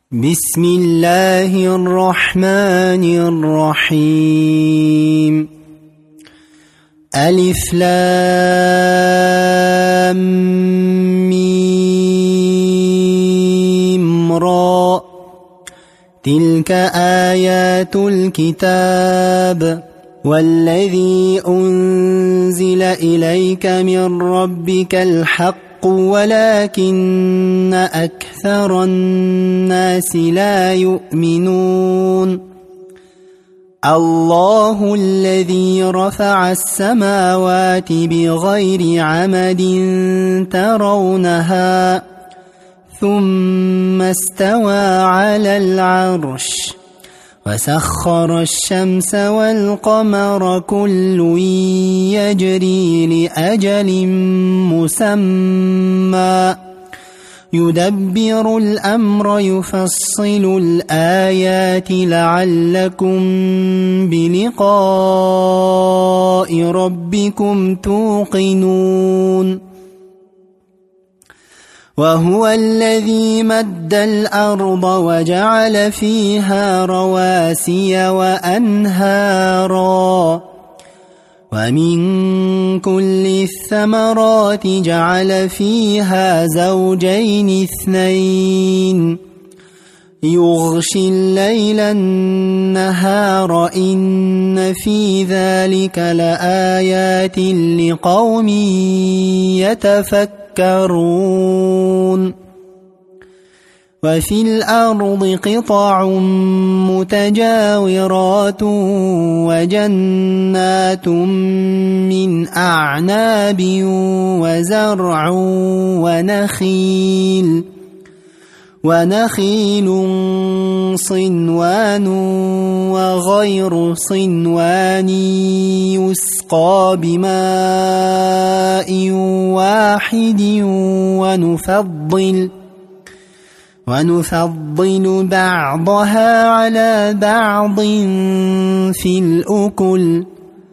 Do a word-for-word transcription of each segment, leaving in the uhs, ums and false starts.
بسم الله الرحمن الرحيم. ألف لام ميم را، تلك آيات الكتاب والذي أنزل إليك من ربك الحق ولكن أكثر الناس لا يؤمنون. الله الذي رفع السماوات بغير عمد ترونها ثم استوى على العرش وسخر الشمس والقمر كل يجري لأجل مسمى يدبر الأمر يفصل الآيات لعلكم بلقاء ربكم توقنون. وهو الذي مد الأرض وجعل فيها رواسي وأنهارا ومن كل الثمرات جعل فيها زوجين اثنين يغشي الليل النهار إن في ذلك لآيات لقوم يتفكرون. وفي الأرض قطع متجاورات وجنات من أعناب وزرع ونخيل ونخيل صنوان وغير صنوان يسقى بماء واحد ونفضل ونفضل بعضها على بعض في الأكل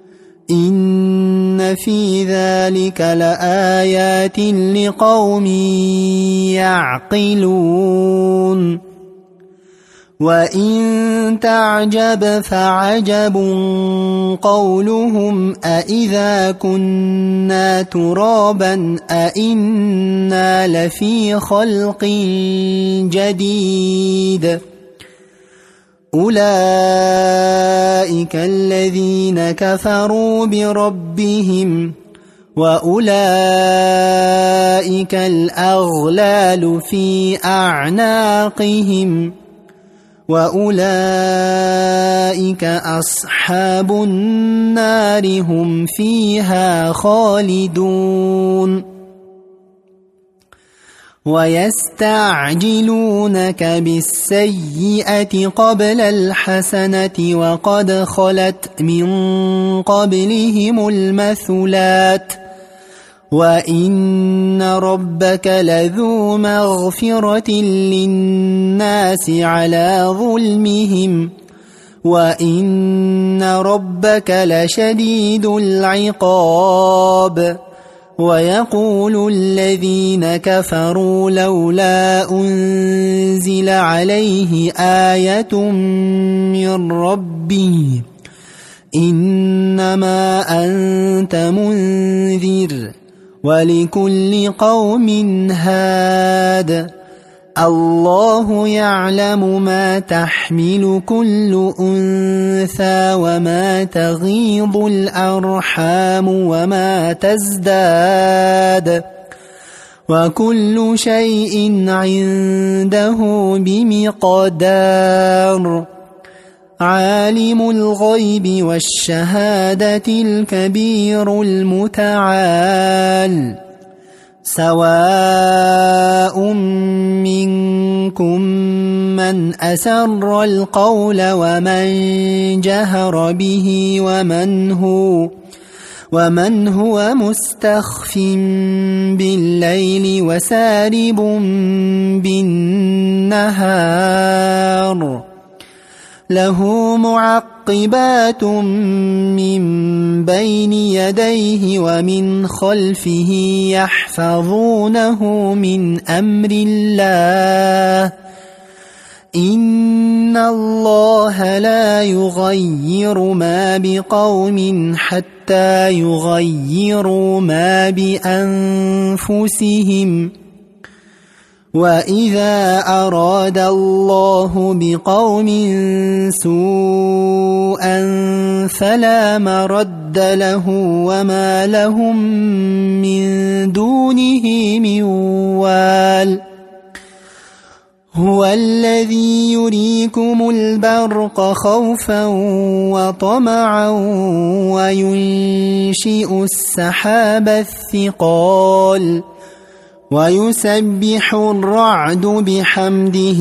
إن في ذلك لآيات لقوم يعقلون. وإن تعجب فعجب قولهم أإذا كنا ترابا أإنا لفي خلق جديد أولئك الذين كفروا بربهم وأولئك الأغلال في أعناقهم وأولئك أصحاب النار هم فيها خالدون. ويستعجلونك بالسيئة قبل الحسنة وقد خلت من قبلهم المثلات وإن ربك لذو مغفرة للناس على ظلمهم وإن ربك لشديد العقاب. ويقول الذين كفروا لولا أنزل عليه آية من ربه إنما أنت منذر ولكل قوم هاد الله يعلم ما تحمل كل أنثى وما تغيض الأرحام وما تزداد وكل شيء عنده بمقدار. عالم الغيب والشهادة الكبير المتعال سواء منكم من أسر القول ومن جهر به ومن هو ومن هو مستخف بالليل وسارب بالنهار له معقبات من بين يديه ومن خلفه يحفظونه من أمر الله إن الله لا يغير ما بقوم حتى يغيروا ما بأنفسهم وإذا أراد الله بقوم سوءا فلا مرد له وما لهم من دونه من وال هو الذي يريكم البرق خوفا وطمعا وينشئ السحاب الثقال ويسبح الرعد بحمده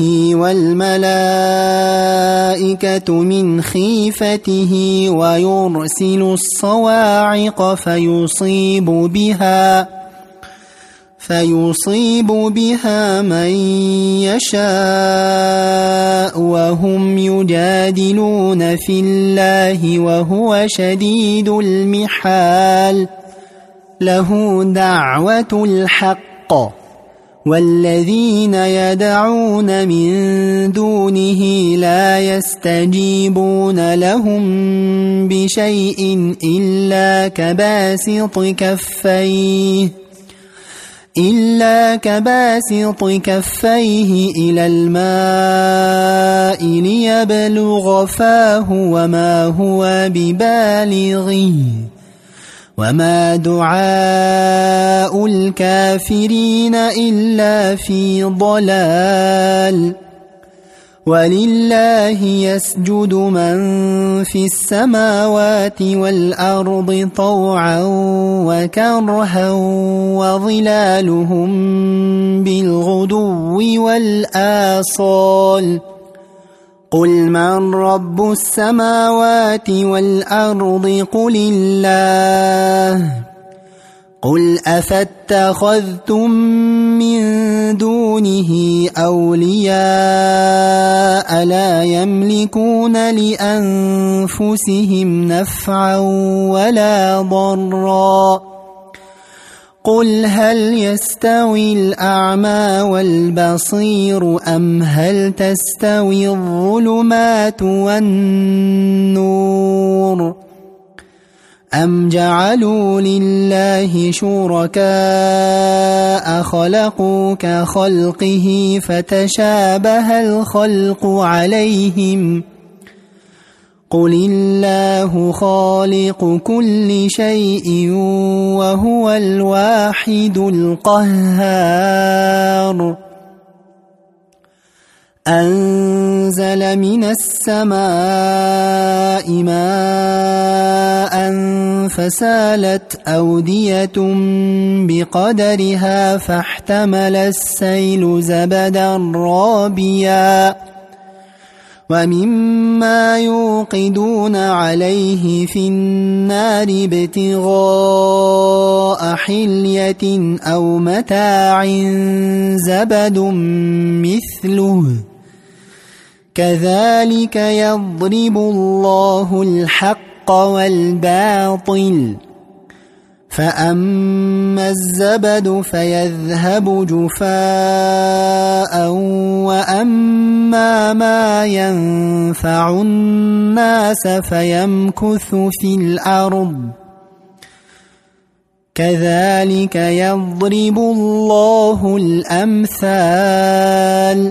والملائكة من خيفته ويرسل الصواعق فيصيب بها فيصيب بها من يشاء وهم يجادلون في الله وهو شديد المحال له دعوة الحق والذين يدعون من دونه لا يستجيبون لهم بشيء إلا كباسط كفيه إلا كباسط كفيه إلى الماء ليبلغ فاه وما هو ببالغه وما دعاء الكافرين إلا في ضلال ولله يسجد من في السماوات والأرض طوعا وكرها وظلالهم بالغدو والآصال قل من رب السماوات والأرض قل الله قل أفاتخذتم من دونه أولياء لا يملكون لأنفسهم نفعا ولا ضرا قل هل يستوي الأعمى والبصير أم هل تستوي الظلمات والنور أم جعلوا لله شركاء خلقوا كخلقه فتشابه الخلق عليهم قل الله خالق كل شيء وهو الواحد القهار أنزل من السماء ماء فسالت أودية بقدرها فاحتمل السيل زبدا رابيا ومما يوقدون عليه في النار ابتغاء حلية أو متاع زبد مثله كذلك يضرب الله الحق والباطل فأما الزبد فيذهب جفاء وأما ما ينفع الناس فيمكث في الأرض كذلك يضرب الله الأمثال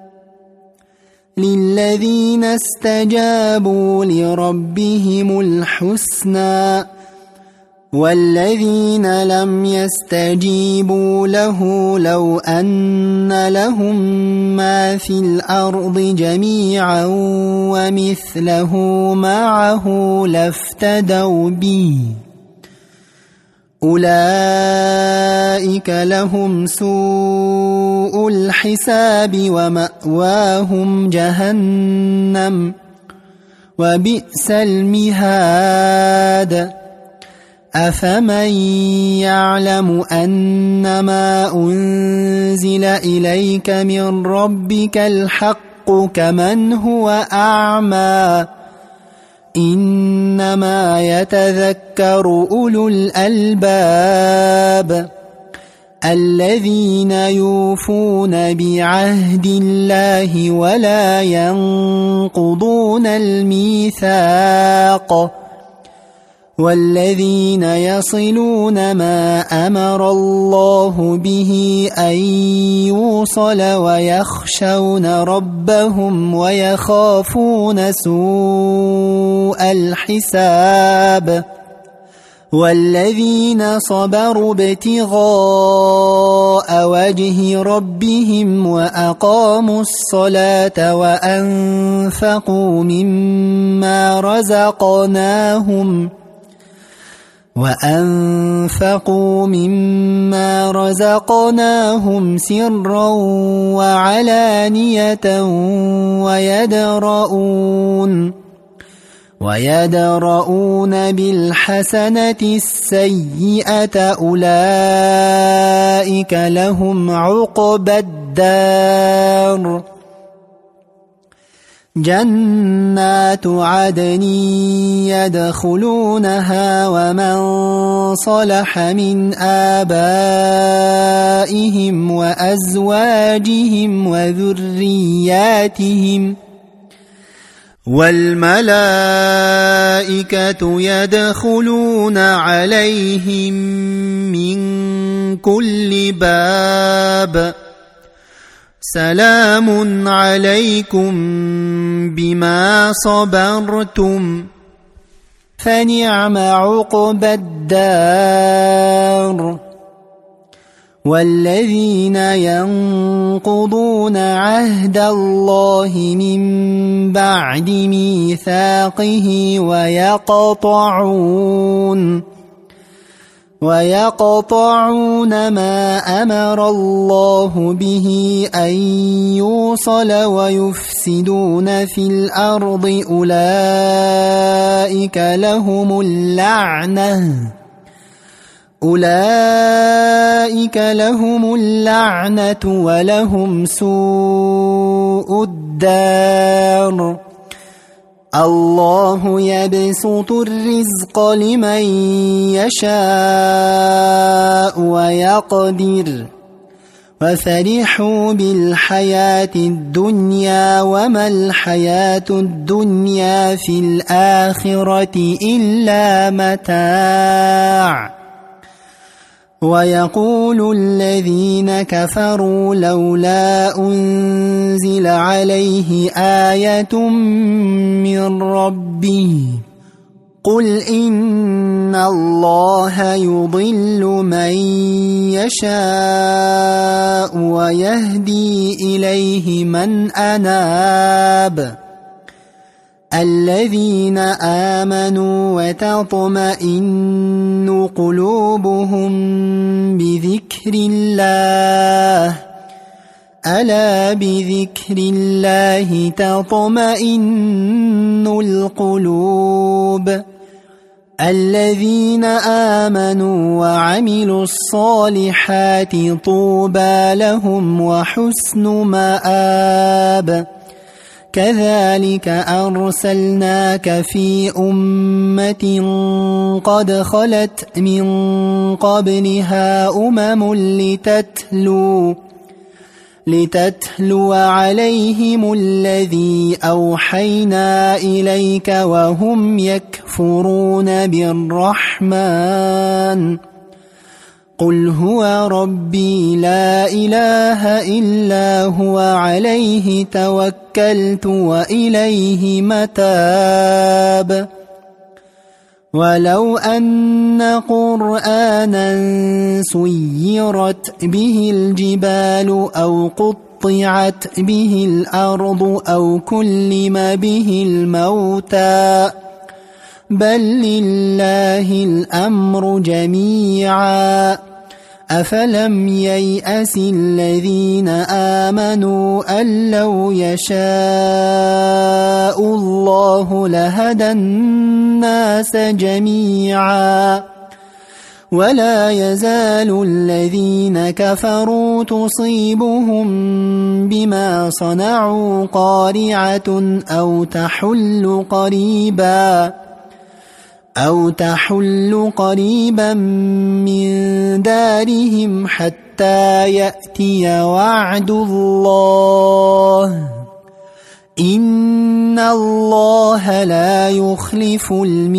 للذين استجابوا لربهم الحسنى والذين لم يستجيبوا له لو أن لهم ما في الأرض جميعا ومثله معه لافتدوا به أولئك لهم سوء الحساب ومأواهم جهنم وبئس المهاد أفمن يعلم أنما أنزل إليك من ربك الحق كمن هو أعمى إنما يتذكر أولو الألباب الذين يوفون بعهد الله ولا ينقضون الميثاق والذين يصلون ما أمر الله به أن يوصل ويخشون ربهم ويخافون سوء الحساب والذين صبروا ابتغاء وجه ربهم وأقاموا الصلاة وأنفقوا مما رزقناهم وأنفقوا مما رزقناهم سرا وعلانية ويدرؤون ويدرؤون بالحسنة السيئة أولئك لهم عقبى الدار جنات عدن يدخلونها ومن صلح من آبائهم وأزواجهم وذرياتهم والملائكة يدخلون عليهم من كل باب سلام عليكم بما صبرتم فنعم عقبى الدار والذين ينقضون عهد الله من بعد ميثاقه ويقطعون ويقطعون ما أمر الله به أن يوصل ويفسدون في الأرض أولئك لهم اللعنة أولئك لهم اللعنة ولهم سوء الدار الله يبسط الرزق لمن يشاء ويقدر وفرحوا بالحياة الدنيا وما الحياة الدنيا في الآخرة إلا متاع ويقول الذين كفروا لولا أنزل عليه آية من ربه قل إن الله يضل من يشاء ويهدي إليه من أناب الذين آمنوا وتطمئن قلوبهم بذكر الله ألا بذكر الله تطمئن القلوب الذين آمنوا وعملوا الصالحات طوبى لهم وحسن مآب كذلك أرسلناك في أمة قد خلت من قبلها أمم لتتلو لتتلو عليهم الذي أوحينا إليك وهم يكفرون بالرحمن قل هو ربي لا إله إلا هو عليه توكلت وإليه متاب ولو أن قرآنا سيرت به الجبال أو قطعت به الأرض أو كلم به الموتى بل لله الأمر جميعا أفلم ييأس الذين آمنوا أن لو يشاء الله لهدى الناس جميعا ولا يزال الذين كفروا تصيبهم بما صنعوا قارعة أو تحل قريبا أو تحل قريبا من دارهم حتى حتى يأتي وعد الله إن الله لا يخلف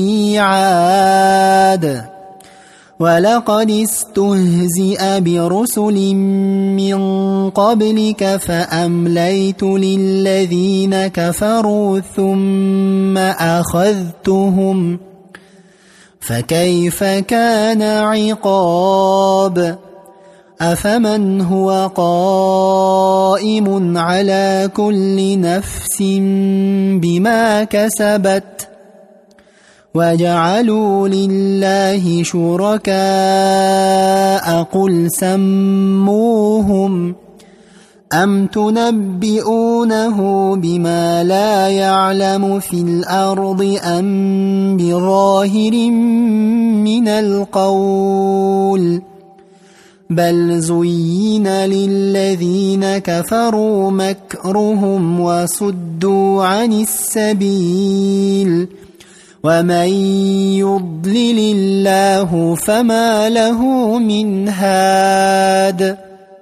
الميعاد ولقد استهزئ برسل من قبلك فأمليت للذين كفروا ثم أخذتهم فكيف كان عقاب أفمن هو قائم على كل نفس بما كسبت وجعلوا لله شركاء قل سموهم أم تنبئونه بما لا يعلم في الأرض أم بظاهر من القول بل زين للذين كفروا مكرهم وصدوا عن السبيل ومن يضلل الله فما له من هاد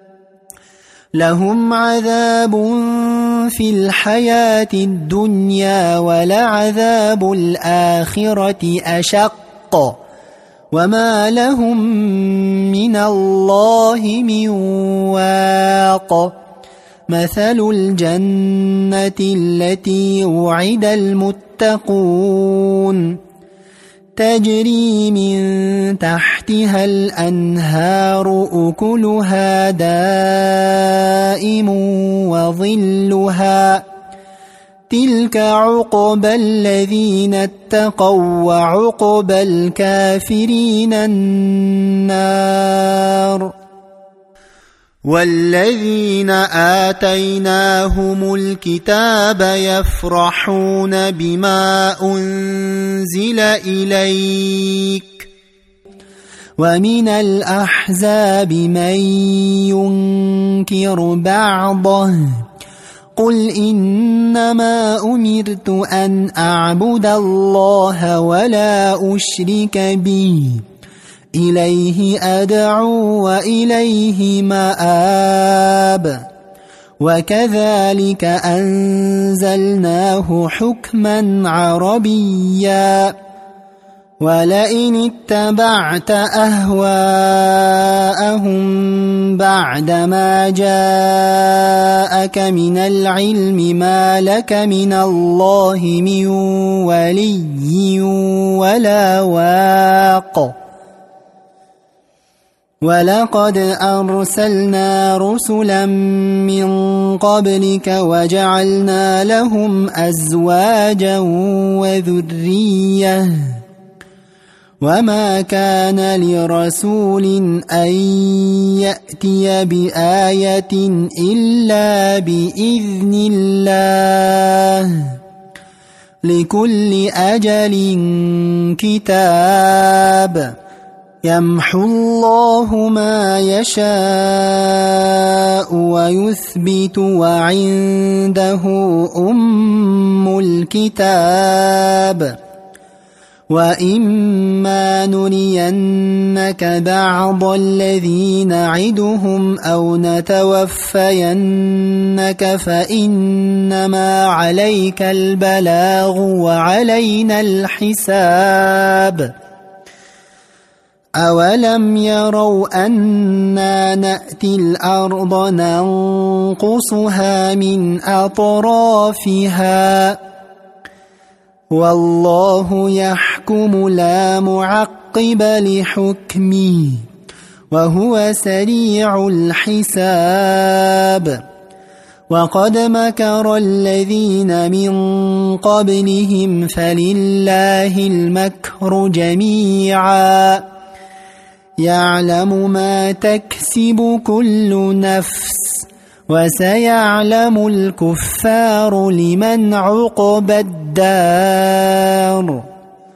لهم عذاب في الحياة الدنيا ولعذاب الآخرة أشق وما لهم من الله من واق مثل الجنة التي وعد المتقون تجري من تحتها الأنهار أكلها دائم وظلها تلك عقبى الذين اتقوا وعقبى الكافرين النار والذين آتيناهم الكتاب يفرحون بما أنزل إليك ومن الأحزاب من ينكر بعضه قل إنما أمرت أن أعبد الله ولا أشرك به إليه أدعو وإليه مآب وكذلك أنزلناه حكما عربيا ولئن اتبعت أهواءهم بعدما جاءك من العلم ما لك من الله من ولي ولا واق ولقد أرسلنا رسلا من قبلك وجعلنا لهم أزواجا وذرية وما كان لرسول أن يأتي بآية إلا بإذن الله لكل أجل كتاب يمحو الله ما يشاء ويثبت وعنده أم الكتاب وإما نرينك بعض الذي نعدهم أو نتوفينك فإنما عليك البلاغ وعلينا الحساب أولم يروا أنا نأتي الأرض ننقصها من أطرافها والله يحكم لا معقب لحكمه وهو سريع الحساب وقد مكر الذين من قبلهم فلله المكر جميعا يعلم ما تكسب كل نفس وسيعلم الكفار لمن عقبى الدار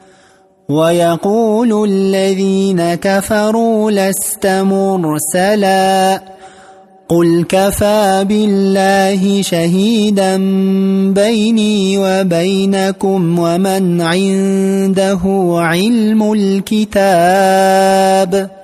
ويقول الذين كفروا لست مرسلا قل كفى بالله شهيدا بيني وبينكم ومن عنده علم الكتاب